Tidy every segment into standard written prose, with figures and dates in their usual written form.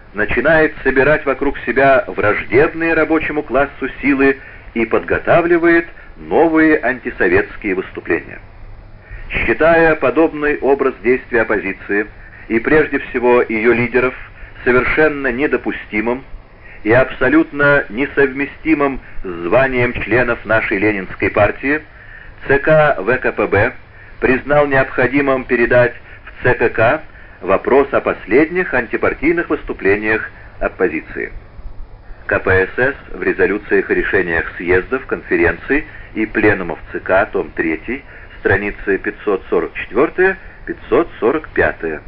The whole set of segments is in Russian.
начинает собирать вокруг себя враждебные рабочему классу силы и подготавливает новые антисоветские выступления. Считая подобный образ действия оппозиции и прежде всего ее лидеров совершенно недопустимым и абсолютно несовместимым с званием членов нашей Ленинской партии, ЦК ВКПБ признал необходимым передать в ЦКК вопрос о последних антипартийных выступлениях оппозиции. КПСС в резолюциях и решениях съездов, конференций и пленумов ЦК, том 3, страницы 544-545.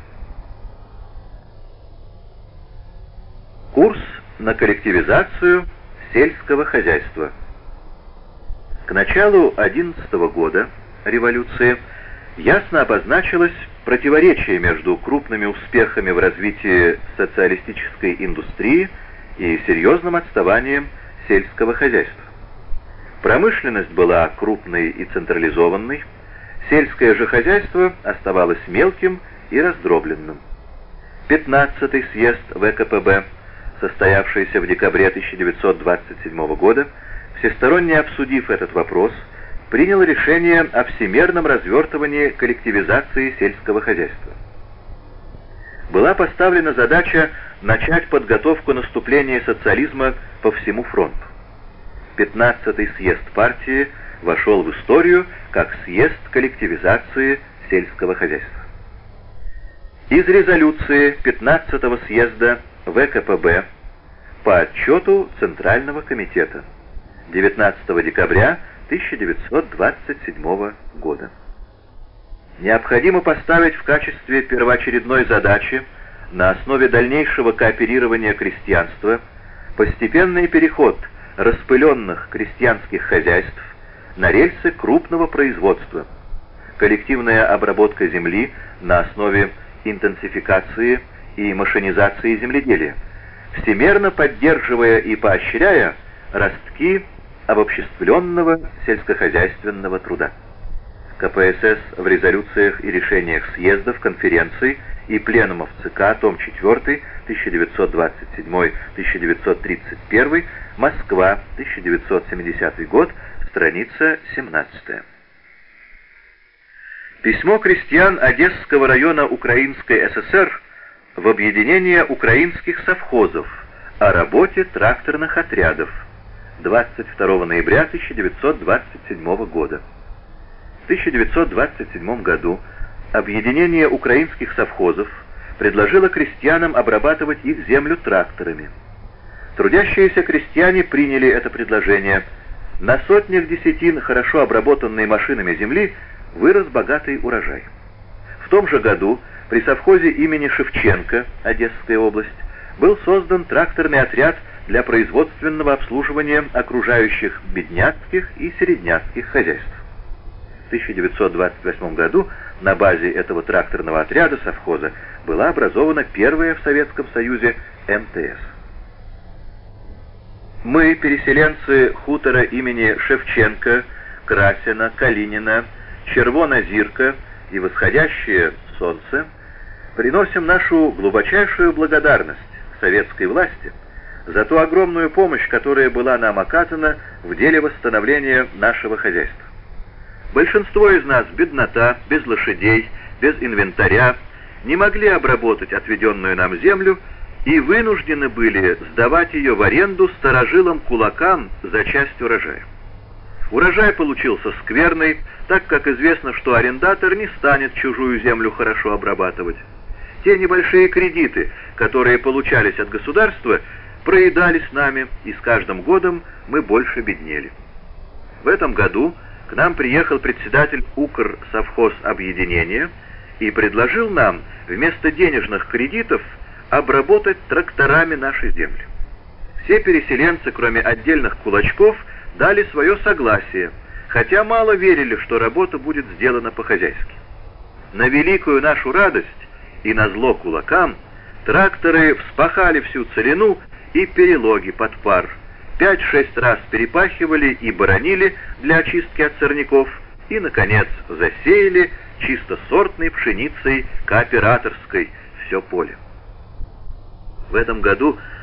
Курс на коллективизацию сельского хозяйства. К началу 11 года революции ясно обозначилось противоречие между крупными успехами в развитии социалистической индустрии и серьезным отставанием сельского хозяйства. Промышленность была крупной и централизованной, сельское же хозяйство оставалось мелким и раздробленным. 15-й съезд ВКПБ, состоявшийся в декабре 1927 года, всесторонне обсудив этот вопрос, принял решение о всемерном развертывании коллективизации сельского хозяйства. Была поставлена задача начать подготовку наступления социализма по всему фронту. 15-й съезд партии вошел в историю как съезд коллективизации сельского хозяйства. Из резолюции 15-го съезда ВКПБ по отчету Центрального комитета 19 декабря 1927 года. Необходимо поставить в качестве первоочередной задачи на основе дальнейшего кооперирования крестьянства постепенный переход распыленных крестьянских хозяйств на рельсы крупного производства, коллективная обработка земли на основе интенсификации и машинизации земледелия, всемерно поддерживая и поощряя ростки обобществленного сельскохозяйственного труда. КПСС в резолюциях и решениях съездов, конференций и пленумов ЦК, том 4, 1927-1931, Москва, 1970 год, страница 17. Письмо крестьян Одесского района Украинской ССР в объединение украинских совхозов о работе тракторных отрядов 22 ноября 1927 года. В 1927 году объединение украинских совхозов предложило крестьянам обрабатывать их землю тракторами. Трудящиеся крестьяне приняли это предложение. На сотнях десятин хорошо обработанной машинами земли вырос богатый урожай. В том же году при совхозе имени Шевченко, Одесская область, был создан тракторный отряд для производственного обслуживания окружающих бедняцких и середняцких хозяйств. В 1928 году на базе этого тракторного отряда совхоза была образована первая в Советском Союзе МТС. Мы, переселенцы хутора имени Шевченко, Красина, Калинина, Червона-Зирка и Восходящее Солнце, приносим нашу глубочайшую благодарность советской власти за ту огромную помощь, которая была нам оказана в деле восстановления нашего хозяйства. Большинство из нас, беднота, без лошадей, без инвентаря, не могли обработать отведенную нам землю и вынуждены были сдавать ее в аренду старожилам кулакам за часть урожая. Урожай получился скверный, так как известно, что арендатор не станет чужую землю хорошо обрабатывать. Те небольшие кредиты, которые получались от государства, проедались нами, и с каждым годом мы больше беднели. В этом году к нам приехал председатель Укрсовхозобъединения и предложил нам вместо денежных кредитов обработать тракторами наши земли. Все переселенцы, кроме отдельных кулачков, дали свое согласие, хотя мало верили, что работа будет сделана по-хозяйски. На великую нашу радость и назло кулакам тракторы вспахали всю целину и перелоги под пар, 5-6 раз перепахивали и боронили для очистки от сорняков и, наконец, засеяли чистосортной пшеницей кооператорской все поле. В этом году